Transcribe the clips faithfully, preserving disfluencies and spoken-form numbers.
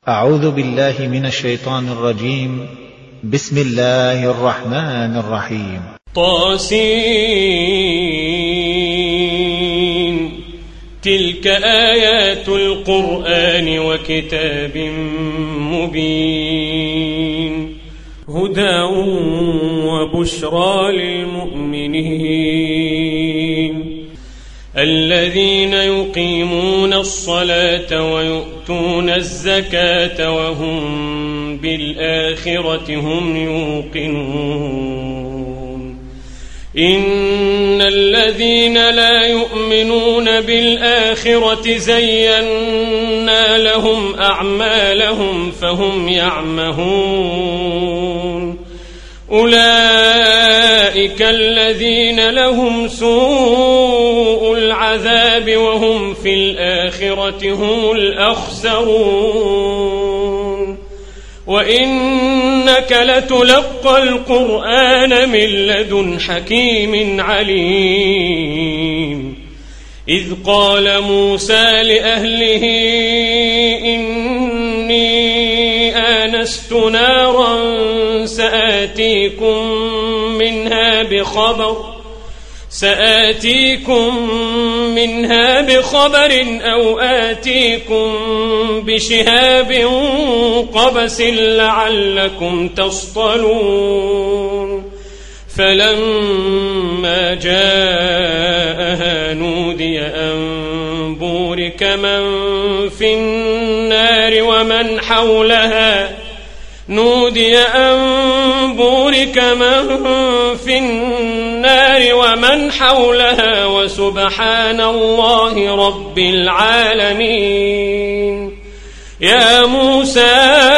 أعوذ بالله من الشيطان الرجيم. بسم الله الرحمن الرحيم. طاسين تلك آيات القرآن وكتاب مبين هدى وبشرى للمؤمنين الذين يقيمون الصلاة ويؤتون الزكاة وهم بالآخرة هم يوقنون إن الذين لا يؤمنون بالآخرة زينا لهم أعمالهم فهم يعمهون أولئك الذين لهم سوء العذاب وهم في الآخرة هم الأخسرون وإنك لتلقى القرآن من لدن حكيم عليم إذ قال موسى لأهله إني آنست نارا سآتيكم منها بخبر سآتيكم منها بخبر أو آتيكم بشهاب قبس لعلكم تصطلون فلما جاءها نودي أن بورك من في النار ومن حولها نودي أن بورك من في النار ومن حولها وسبحان الله رب العالمين يا موسى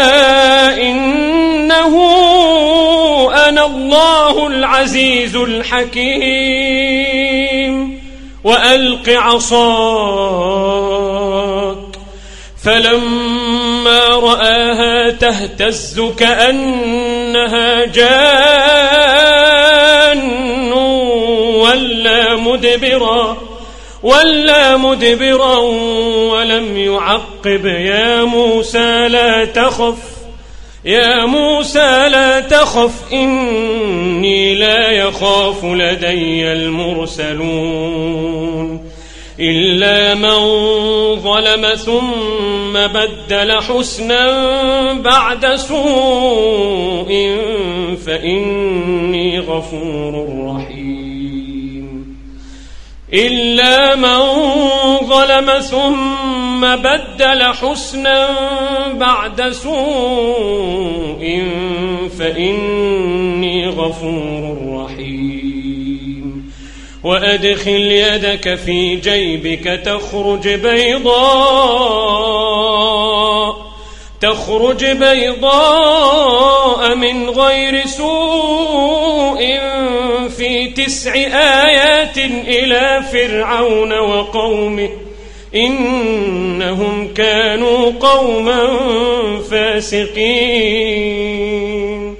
إنه أنا الله العزيز الحكيم وألق عصاك فلما رآها تهتز كأنها جان ولا مدبرا ولا مدبرا ولم يعقب يا موسى لا تخف يا موسى لا تخف إني لا يخاف لدي المرسلون إلا من ظلم ثم بدل حسنا بعد سوء فإني غفور رحيم إلا من ظلم ثم بدل حسنا بعد سوء فإني غفور رحيم وأدخل يدك في جيبك تخرج بيضاء تخرج بيضاء من غير سوء في تسع آيات إلى فرعون وقومه إنهم كانوا قوما فاسقين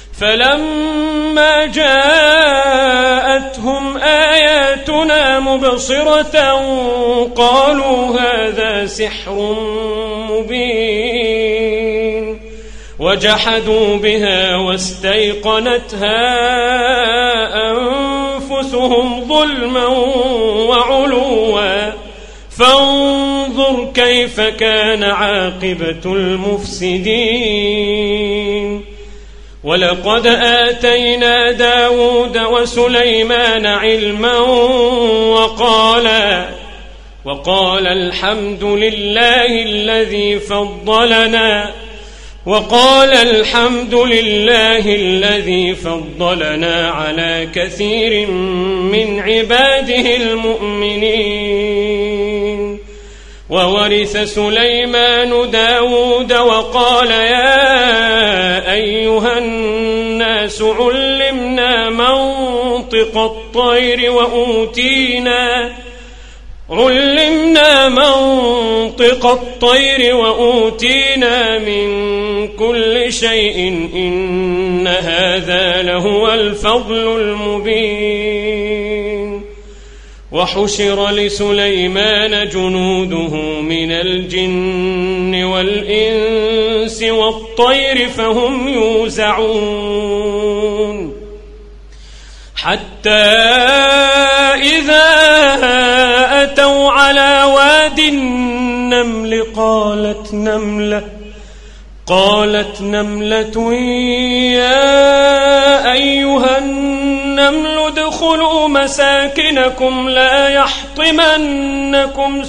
فلما جاءتهم آياتنا مبصرة قالوا هذا سحر مبين وجحدوا بها واستيقنتها أنفسهم ظلما وعلوا فانظر كيف كان عاقبة المفسدين ولقد آتينا داود وسليمان علما وقالا وقال الحمد لله الذي فضلنا وقال الحمد لله الذي فضلنا على كثير من عباده المؤمنين وورث سليمان داود وقال يا أيها الناس علمنا منطق الطير وأوتينا علمنا منطق الطير وأوتينا من كل شيء إن هذا لهو الفضل المبين وحشر لسليمان جنوده من الجن والإنس والطير فهم يوزعون حتى إذا أتوا على واد النمل قالت نملة قالت نملة يا أيها النمل ادخلوا مساكنكم لا يحطمنكم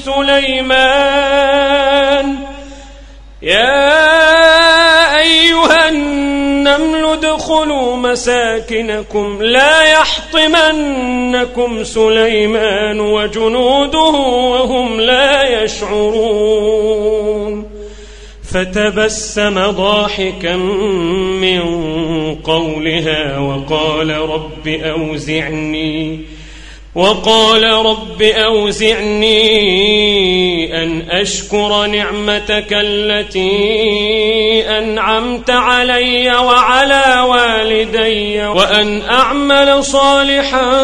سليمان يا أيها النمل ادخلوا مساكنكم لا يحطمنكم سليمان وجنوده وهم لا يشعرون فتبسم ضاحكا من قولها وقال رب أوزعني وقال رب أوزعني أن أشكر نعمتك التي أنعمت علي وعلى والدي وأن أعمل صالحا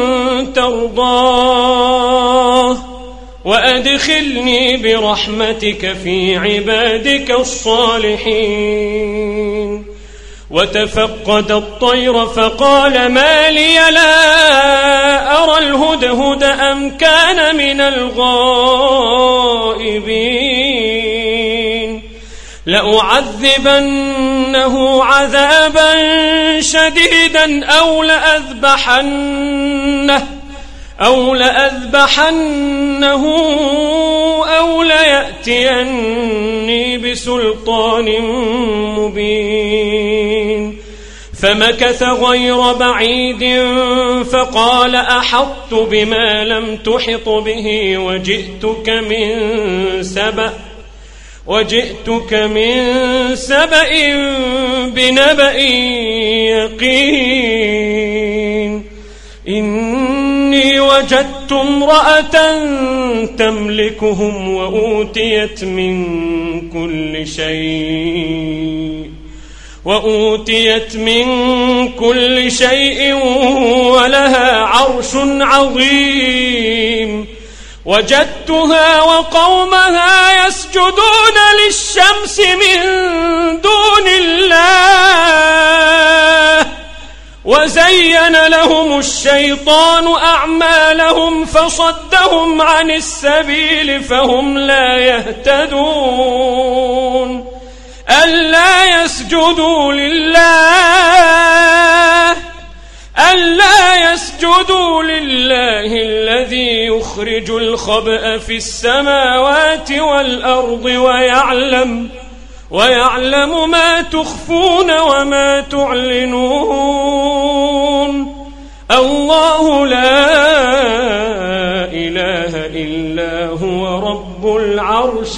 ترضاه وأدخلني برحمتك في عبادك الصالحين وتفقد الطير فقال ما لي لا أرى الهدهد أم كان من الغائبين لأعذبنه عذابا شديدا أو لأذبحنه أو لأذبحنه أو ليأتيني بسلطان مبين فمكث غير بعيد فقال أحطت بما لم تحط به وجئتك من سبأ وجئتك من سبأ بنبأ يقين إني وجدت امرأة تملكهم وأوتيت من كل شيء وأوتيت من كل شيء ولها عرش عظيم وجدتها وقومها يسجدون للشمس من دون الله وزين لهم الشيطان أعمالهم فصدهم عن السبيل فهم لا يهتدون ألا يسجدوا لله ألا يسجدوا لله الذي يخرج الخبأ في السماوات والأرض ويعلم ويعلم ما تخفون وما تعلنون الله لا إله إلا هو رب العرش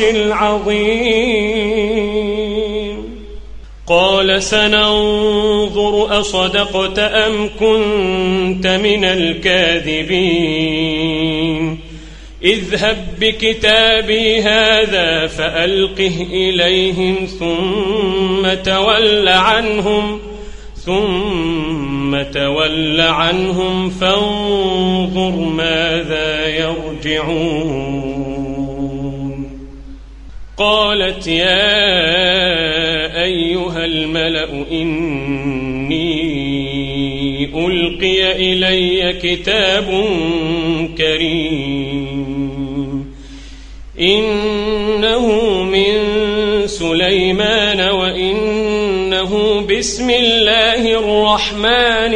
العظيم قال سننظر أصدقت أم كنت من الكاذبين اذهب بكتابي هذا فألقه إليهم ثم تول عنهم ثم تول عنهم فانظر ماذا يرجعون قالت يا أيها الملأ إني ألقي إلي كتاب كريم إنه من سليمان وإنه بسم الله الرحمن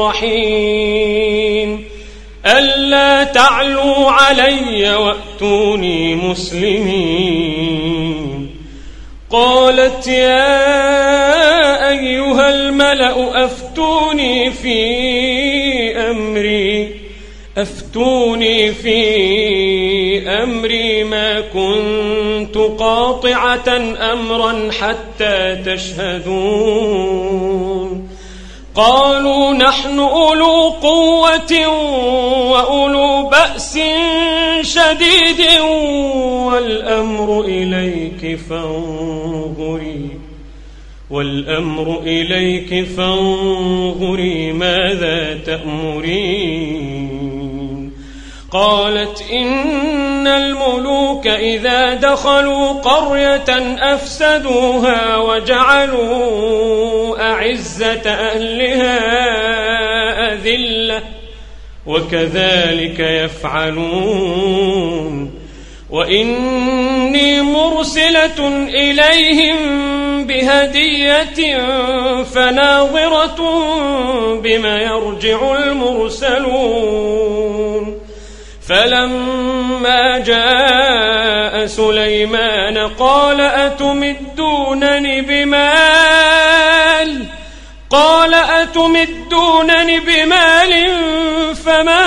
الرحيم ألا تعلوا علي وأتوني مسلمين قالت يا أيها الملأ أفتوني في أمري أفتوني في أمري ما كنت قاطعة أمرا حتى تشهدون قالوا نحن أولو قوة وأولو بأس شديد والأمر إليك فانظري والأمر إليك فانظري ماذا تأمرين قالت إن الملوك إذا دخلوا قرية أفسدوها وجعلوا أعزة أهلها أذلة وكذلك يفعلون وإني مرسلة إليهم بهدية فناظرة بما يرجع المرسلون فلما جاء سليمان قال أتمدونني بمال قال أتمدونني بمال فما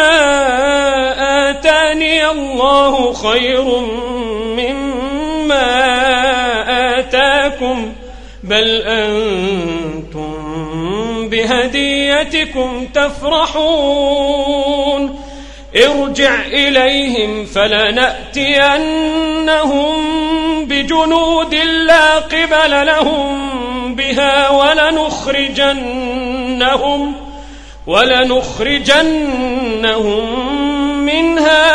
آتاني الله خير مما آتاكم بل أنتم بهديتكم تفرحون ارجع إليهم فلنأتينهم بجنود لا قبل لهم بها ولنخرجنهم ولنخرجنهم منها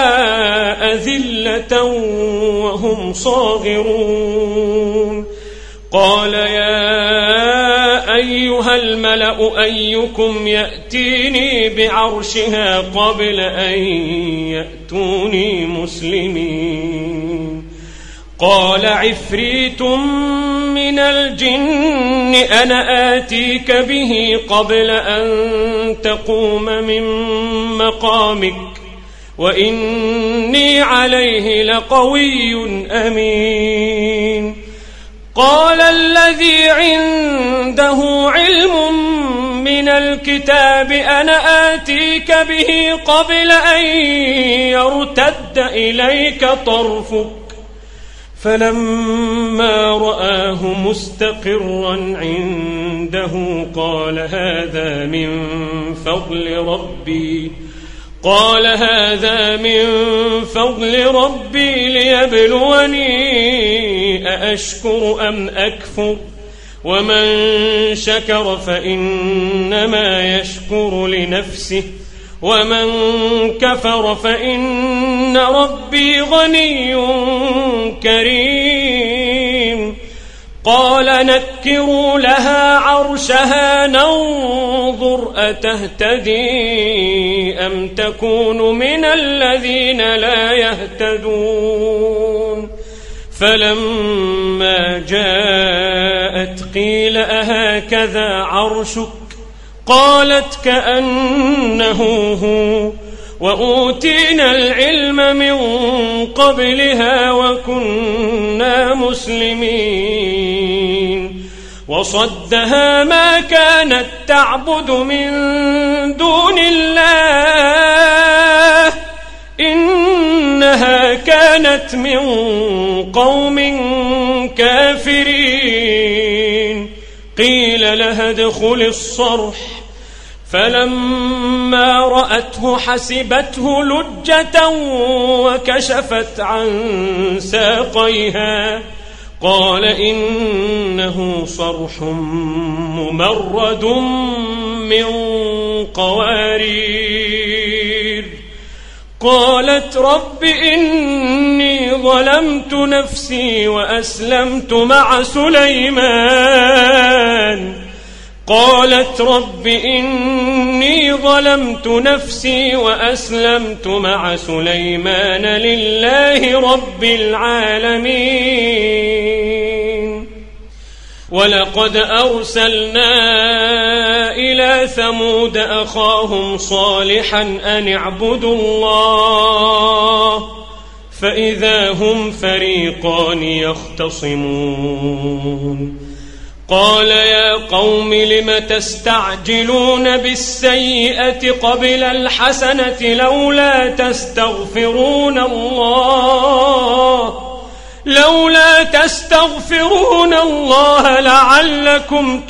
أذلة وهم صاغرون قال يا أيها الملأ أيكم يأتيني بعرشها قبل أن يأتوني مسلمين قال عفريت من الجن أنا آتيك به قبل أن تقوم من مقامك وإني عليه لقوي أمين قال الذي عنده علم من الكتاب أنا آتيك به قبل أن يرتد إليك طرفك فلما رآه مستقرا عنده قال هذا من فضل ربي قال هذا من فضل ربي ليبلوني أأشكر أم أكفر ومن شكر فإنما يشكر لنفسه ومن كفر فإن ربي غني كريم قال نكروا لها عرشها ننظر أتهتدي أم تكون من الذين لا يهتدون فلما جاءت قيل أهكذا عرشك قالت كأنه هو وأوتينا العلم من قبلها وكنا مسلمين وصدها ما كانت تعبد من دون الله إنها كانت من قوم كافرين قيل لها ادخل الصرح فلما رأته حسبته لجة وكشفت عن ساقيها قال إنه صرح ممرد من قوارير قالت رب إني ظلمت نفسي وأسلمت مع سليمان قالت رب إني ظلمت نفسي وأسلمت مع سليمان لله رب العالمين ولقد أرسلنا إلى ثمود أخاهم صالحا أن اعبدوا الله فإذا هم فريقان يختصمون قال يا قوم لم تستعجلون بالسيئة قبل الحسنة لولا تستغفرون الله لولا تستغفرون الله لعلكم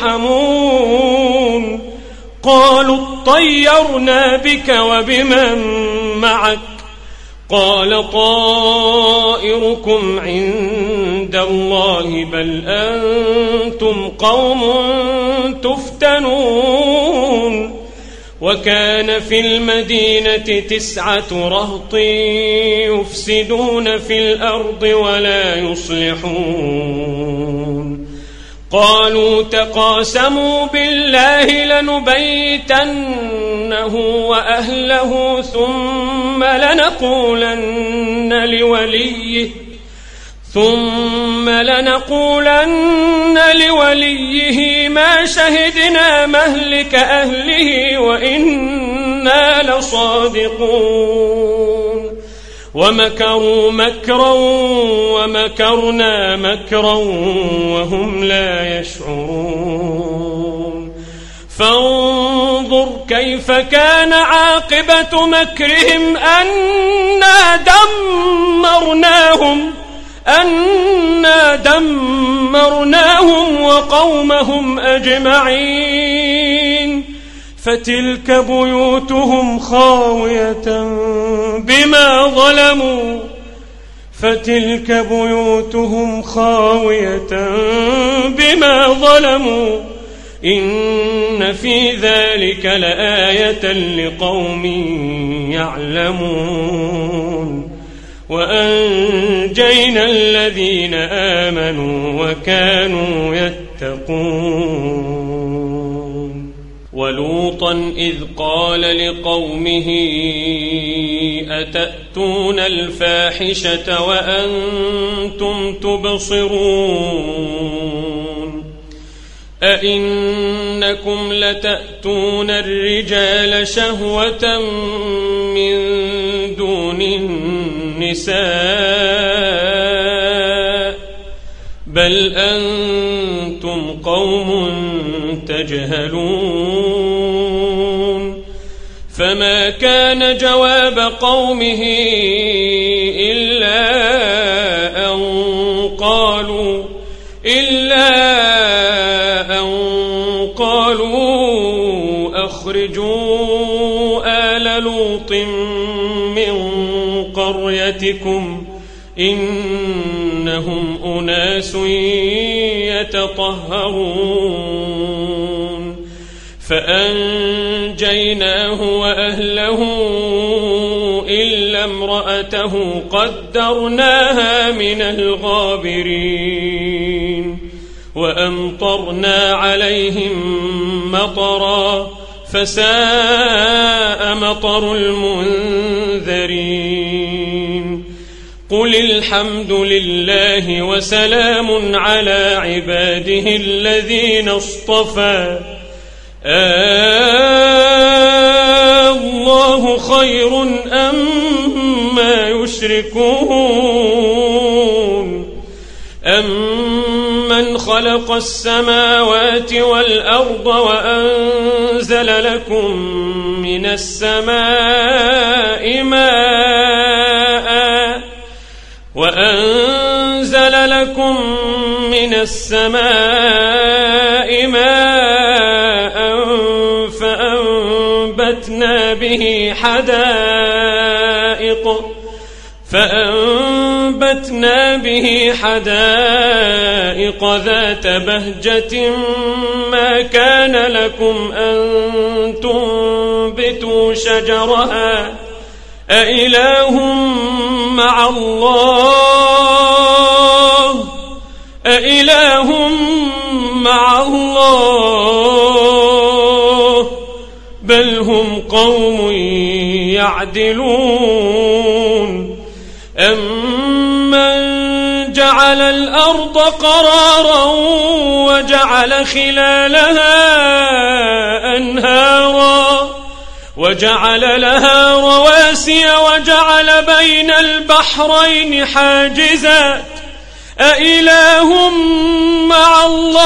ترحمون قالوا اطيرنا بك وبمن معك قال طائركم عند الله بل أنتم قوم تفتنون وكان في المدينة تسعة رهط يفسدون في الأرض ولا يصلحون قالوا تقاسموا بالله لنبيتنه وأهله ثم لنقولن لوليه ثم لنقولن لوليه ما شهدنا مهلك أهله وإنا لصادقون ومكروا مكرا ومكرنا مكرا وهم لا يشعرون فانظر كيف كان عاقبة مكرهم أنا دمرناهم أنا دمرناهم وقومهم أجمعين فتلك بيوتهم خاوية بما ظلموا فتلك بيوتهم خاوية بما ظلموا إن في ذلك لآية لقوم يعلمون وأنجينا الذين آمنوا وكانوا يتقون ولوطا إذ قال لقومه أتأتون الفاحشة وأنتم تبصرون أئنكم لتأتون الرجال شهوة من دون النساء بل أنتم قوم تجهلون فما كان جواب قومه إلا أن قالوا إلا أن قالوا أخرجوا آل لوط من قريتكم إنهم أناس يتطهرون فأنجيناه وأهله إلا امرأته قدرناها من الغابرين وأمطرنا عليهم مطرا فساء مطر المنذرين قل الحمد لله وسلام على عباده الذين اصطفى الله خير أما يشركون أمن خلق السماوات والأرض وأنزل لكم من السماء ماء وأنزل لكم من السماء ماء فأنبتنا به حدائق فأنبتنا به حدائق ذات بهجة ما كان لكم أن تنبتوا شجرها أإله مع الله أإله مع الله بل هم قوم يعدلون أمن جعل الأرض قرارا وجعل خلالها أنهارا وجعل لها رواسي وجعل بين البحرين حاجزات أإله مع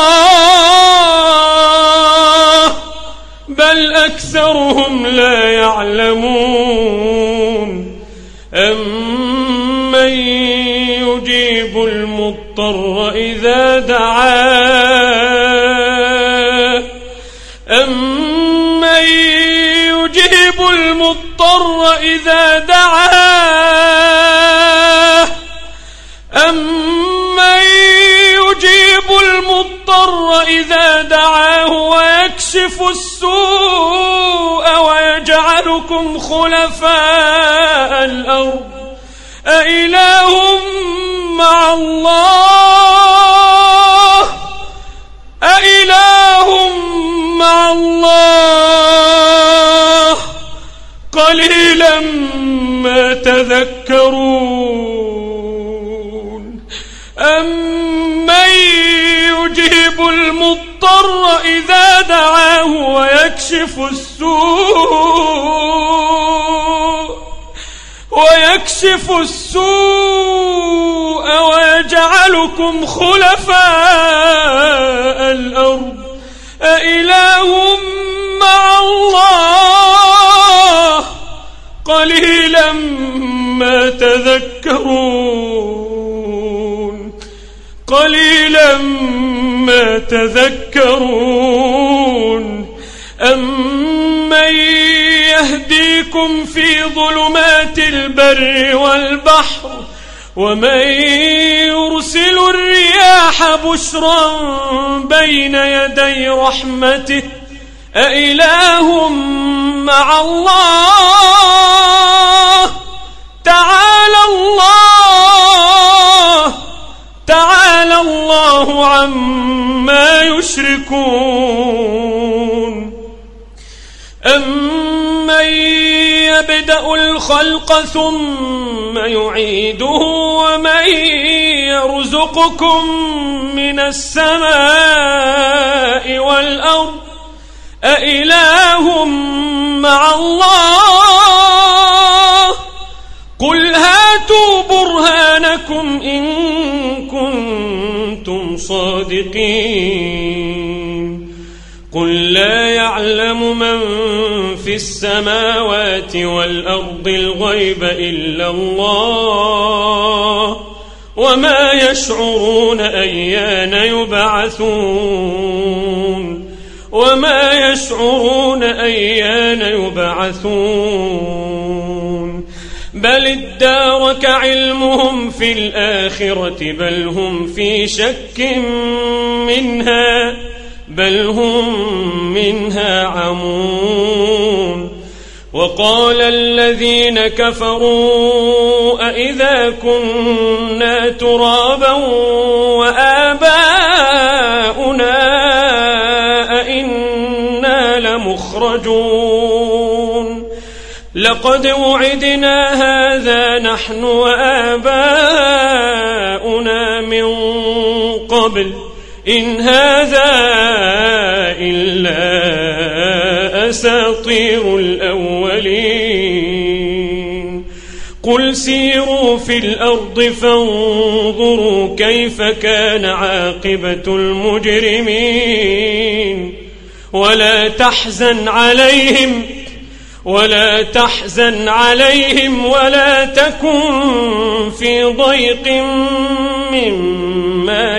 الله بل أكثرهم لا يعلمون أمن يجيب المضطر إذا دعاه أمن يجيب المضطر إذا دعاه أمن يجيب المضطر إذا دعاه ويكشف السوء يجعلكم خلفاء الأرض أإله مع الله أإله مع الله قليلا ما تذكرون أمن يجيب المضطر إذا دعاه ويكشف السوء ويكشف السوء ويجعلكم خلفاء الأرض أإله مع الله قليلا ما تذكرون قليلا ما تذكرون أمن يهديكم في ظلمات البر والبحر ومن يرسل الرياح بشرا بين يدي رحمته أإله مع الله تعالى الله تعالى الله عما يشركون أمن يبدأ الخلق ثم يعيده ومن يرزقكم من السماء والأرض أإله مع الله قل هاتوا برهانكم إن كنتم صادقين قل لا يعلم من في السماوات والأرض الغيب إلا الله وما يشعرون أيان يبعثون وما يشعرون أيان يبعثون بل ادارك علمهم في الآخرة بل هم في شك منها بل هم منها عمون وقال الذين كفروا أئذا كنا ترابا وآباؤنا أئنا لمخرجون لقد وعدنا هذا نحن وآباؤنا من قبل إن هذا إلا أساطير الأولين قل سيروا في الأرض فانظروا كيف كان عاقبة المجرمين ولا تحزن عليهم ولا تحزن عليهم ولا تكن في ضيق مما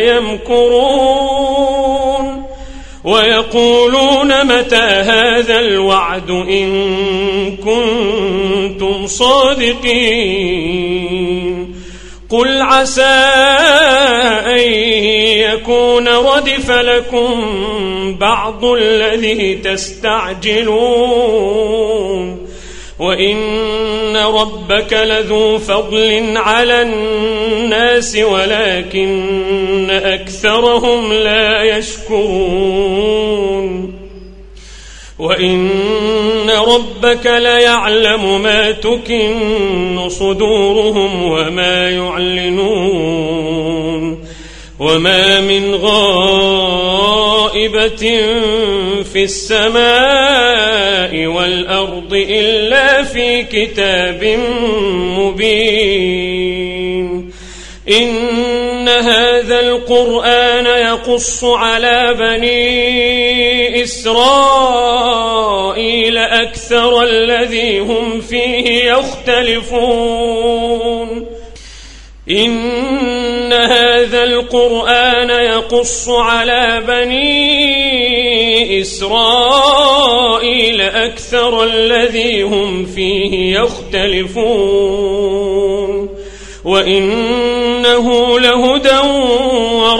يمكرون ويقولون متى هذا الوعد إن كنتم صادقين قل عسى أن يكون ردف لكم بعض الذي تستعجلون وإن ربك لذو فضل على الناس ولكن أكثرهم لا يشكرون وإن ربك ليعلم ما تكن صدورهم وما يعلنون وما من غائبة في السماء والأرض إلا في كتاب مبين إن هذا القرآن يقص على بني إسرائيل أكثر الذي هم فيه يختلفون إن هذا القرآن يقص على بني إسرائيل أكثر الذي هم فيه يختلفون وإنه لهدى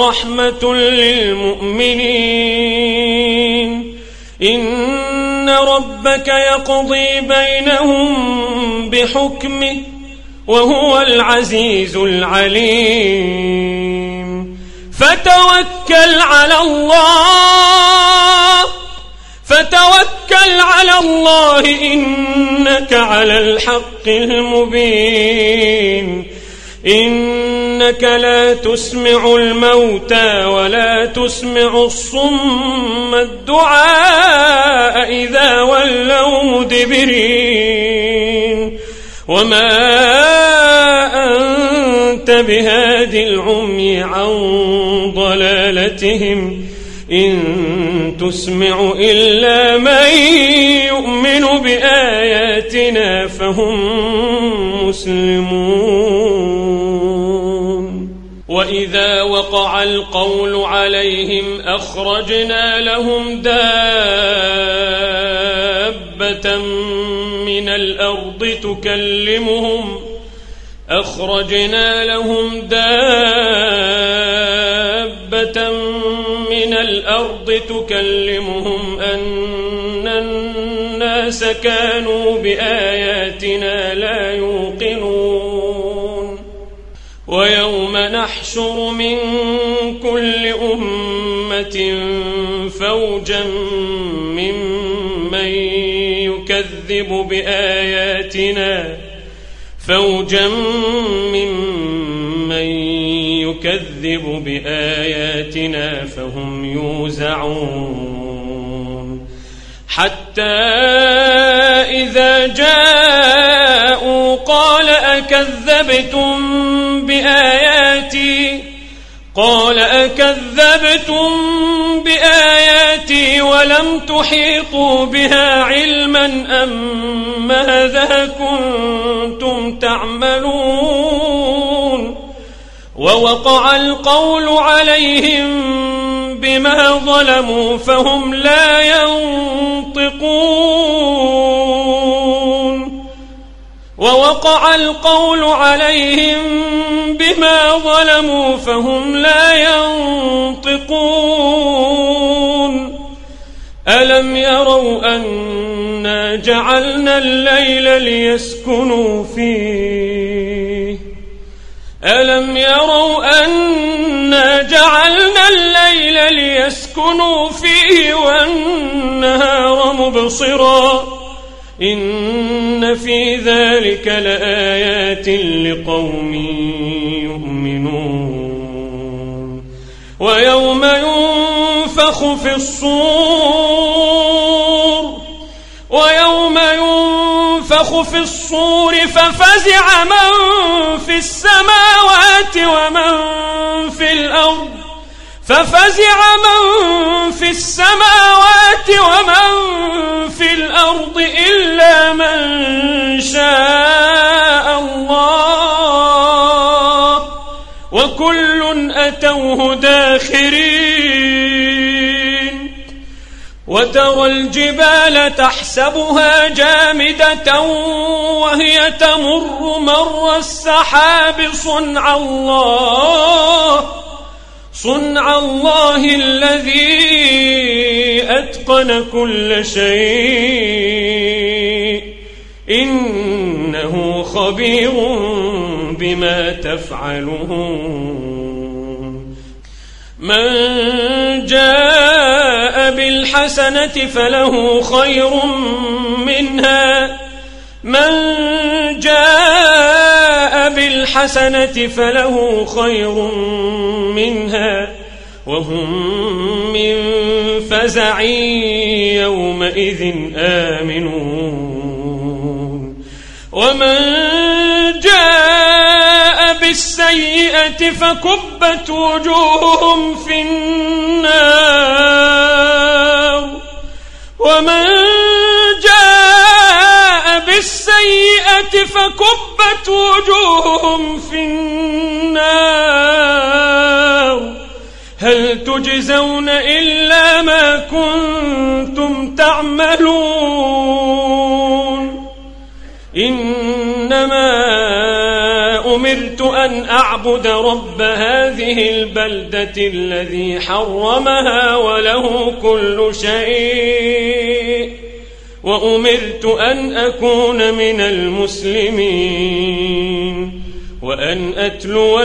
ورحمة للمؤمنين إن ربك يقضي بينهم بحكمه وهو العزيز العليم. فتوكل على الله فتوكل على الله إنك على الحق المبين. إنك لا تسمع الموتى ولا تسمع الصم الدعاء إذا ولوا مدبرين. وما أنت بهاد العمي عن ضلالتهم إن تسمع إلا من يؤمن بآياتنا فهم مسلمون. وإذا وقع القول عليهم أخرجنا لهم دابة من الأرض تكلمهم أخرجنا لهم دابة من الأرض تكلمهم أن الناس كانوا بآياتنا لا يوقنون. ويوم نحشر من كل أمة فوجا ممن يكذب بآياتنا فوجا ممن يكذب بآياتنا فهم يوزعون. حتى إذا جاءوا قال أكذبتم بآياتي قال أكذبتم بآياتي ولم تحيطوا بها علما أم ماذا كنتم تعملون. ووقع القول عليهم بما ظلموا فهم لا ينطقون. ووقع القول عليهم بما ظلموا فهم لا ينطقون. ألم يروا أنا جعلنا الليل ليسكنوا فيه ألم يروا أنا جعلنا الليل ليسكنوا فيه والنهار مبصرا إن في ذلك لآيات لقوم يؤمنون. ويوم ينفخ في الصور ويوم ينفخ في الصور ففزع من في السماوات ومن في الأرض ففزع من في السماوات ومن في الأرض إلا من شاء الله وكل أتوه داخرين. وترى الجبال تحسبها جامدة وهي تمر مر السحاب صنع الله صنع الله الذي أتقن كل شيء إنه خبير بما تفعلون. من جاء بالحسنة فله خير منها من جاء بالحسنة فله خير منها وهم من فزع يومئذ آمنون. ومن جاء بالسيئة فكبت وجوههم في النار ومن جاء بالسيئة فكبت وجوههم في النار هل تجزون إلا ما كنتم تعملون. إنما أمرت أن أعبد رب هذه البلدة الذي حرمها وله كل شيء وأمرت أن أكون من المسلمين وأن أتلو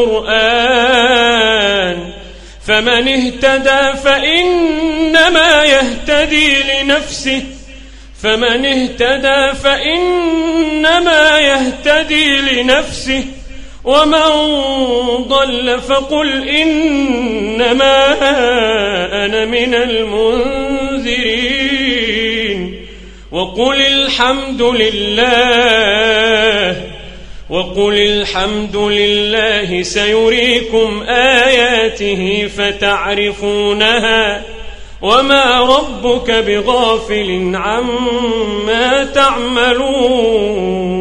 القرآن فمن اهتدى فإنما يهتدي لنفسه فمن اهتدى فإنما يهتدي لنفسه ومن ضل فقل إنما أنا من المنذرين وقل الحمد لله وقل الحمد لله سيريكم آياته فتعرفونها وما ربك بغافل عما تعملون.